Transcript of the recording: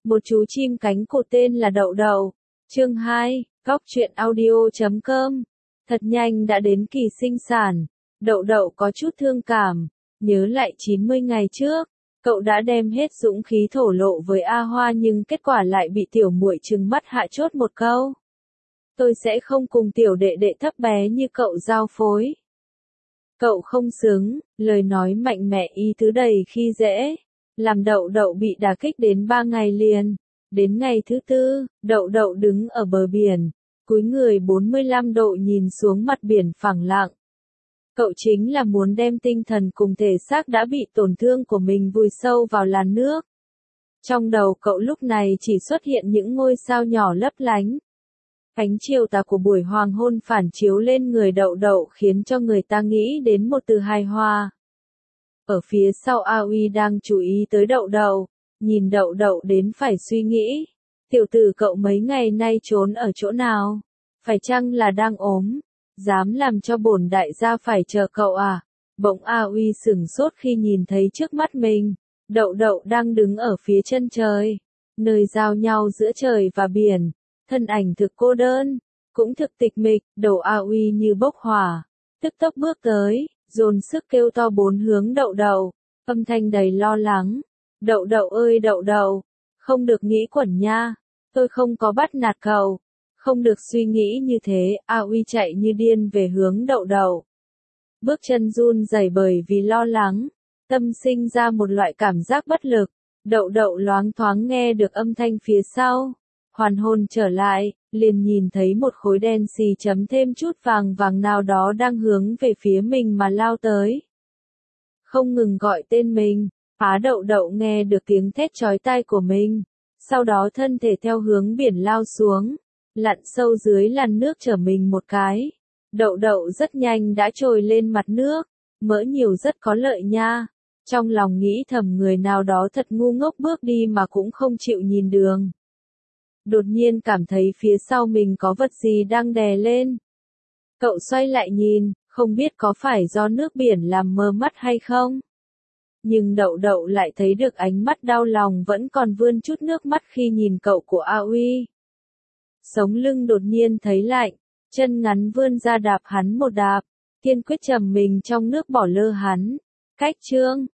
Một chú chim cánh cụt tên là Đậu Đậu. Chương 2, Góc truyện audio.com. Thật nhanh đã đến kỳ sinh sản. Đậu Đậu có chút thương cảm, nhớ lại 90 ngày trước, cậu đã đem hết dũng khí thổ lộ với A Hoa nhưng kết quả lại bị tiểu muội trừng mắt hạ chốt một câu. Tôi sẽ không cùng tiểu đệ đệ thấp bé như cậu giao phối. Cậu không xứng, lời nói mạnh mẽ ý tứ đầy khi dễ, làm Đậu Đậu bị đả kích đến 3 ngày liền. Đến ngày thứ 4, Đậu Đậu đứng ở bờ biển, cúi người 45 độ nhìn xuống mặt biển phẳng lặng. Cậu chính là muốn đem tinh thần cùng thể xác đã bị tổn thương của mình vùi sâu vào làn nước. Trong đầu cậu lúc này chỉ xuất hiện những ngôi sao nhỏ lấp lánh. Ánh chiều tà của buổi hoàng hôn phản chiếu lên người Đậu Đậu khiến cho người ta nghĩ đến một từ hài hòa. Ở phía sau A Uy đang chú ý tới Đậu Đậu, nhìn Đậu Đậu đến phải suy nghĩ. Tiểu tử cậu mấy ngày nay trốn ở chỗ nào? Phải chăng là đang ốm? Dám làm cho bổn đại gia phải chờ cậu à? Bỗng A Uy sửng sốt khi nhìn thấy trước mắt mình, Đậu Đậu đang đứng ở phía chân trời, nơi giao nhau giữa trời và biển, thân ảnh thực cô đơn, cũng thực tịch mịch, đầu A Uy như bốc hỏa, tức tốc bước tới, dồn sức kêu to bốn hướng Đậu Đậu, âm thanh đầy lo lắng. Đậu Đậu ơi Đậu Đậu, không được nghĩ quẩn nha, tôi không có bắt nạt cậu. Không được suy nghĩ như thế, A Uy chạy như điên về hướng Đậu Đậu. Bước chân run rẩy bởi vì lo lắng, tâm sinh ra một loại cảm giác bất lực. Đậu Đậu loáng thoáng nghe được âm thanh phía sau, hoàn hồn trở lại, liền nhìn thấy một khối đen xì chấm thêm chút vàng vàng nào đó đang hướng về phía mình mà lao tới. Không ngừng gọi tên mình, Đậu Đậu nghe được tiếng thét chói tai của mình, sau đó thân thể theo hướng biển lao xuống, lặn sâu dưới làn nước chở mình một cái. Đậu Đậu rất nhanh đã trồi lên mặt nước, mỡ nhiều rất có lợi nha. Trong lòng nghĩ thầm người nào đó thật ngu ngốc bước đi mà cũng không chịu nhìn đường. Đột nhiên cảm thấy phía sau mình có vật gì đang đè lên. Cậu xoay lại nhìn, không biết có phải do nước biển làm mờ mắt hay không. Nhưng Đậu Đậu lại thấy được ánh mắt đau lòng vẫn còn vươn chút nước mắt khi nhìn cậu của A Uy. Sống lưng đột nhiên thấy lạnh, chân ngắn vươn ra đạp hắn một đạp, kiên quyết chầm mình trong nước bỏ lơ hắn. Cách chương,